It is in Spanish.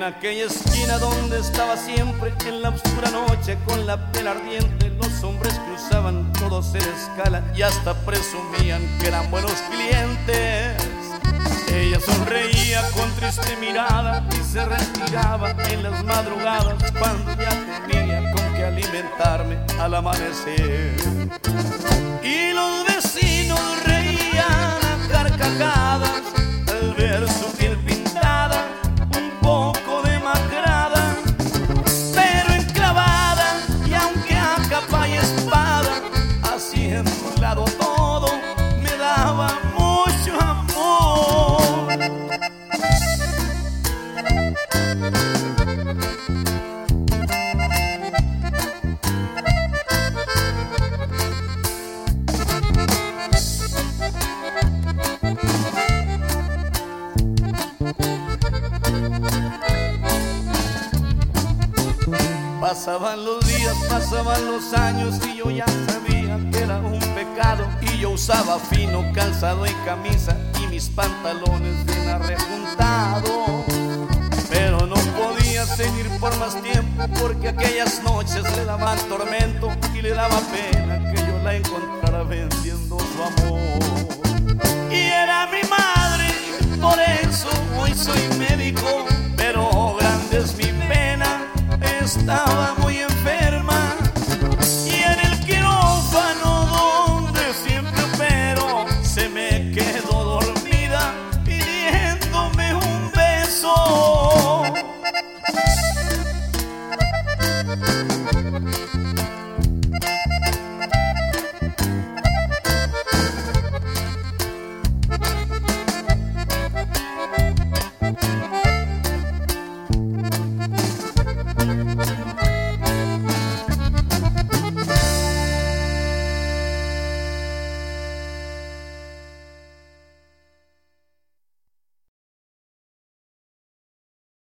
aquella esquina donde estaba siempre, en la oscura noche con la piel ardiente, los hombres cruzaban todos en escala y hasta presumían que eran buenos clientes. Ella sonreía con triste mirada y se retiraba en las madrugadas cuando ya tenía con qué alimentarme al amanecer. Y los vecinos reían a carcajadas al ver su piel pintada, un poco demacrada, pero enclavada, y aunque a capa y espada haciendo un lado todo, me daba mucho amor. Pasaban los días, pasaban los años y yo ya sabía que era un pecado. Y yo usaba fino calzado y camisa y mis pantalones bien arrejuntados. Pero no podía seguir por más tiempo porque aquellas noches le daban tormento y le daba pena que yo la encontrara vendiendo su amor. Y era mi madre, por eso hoy soy médico, pero grande es mi pena. Estaba muy enferma y en el quirófano donde siempre opero se me quedó dormida pidiéndome un beso.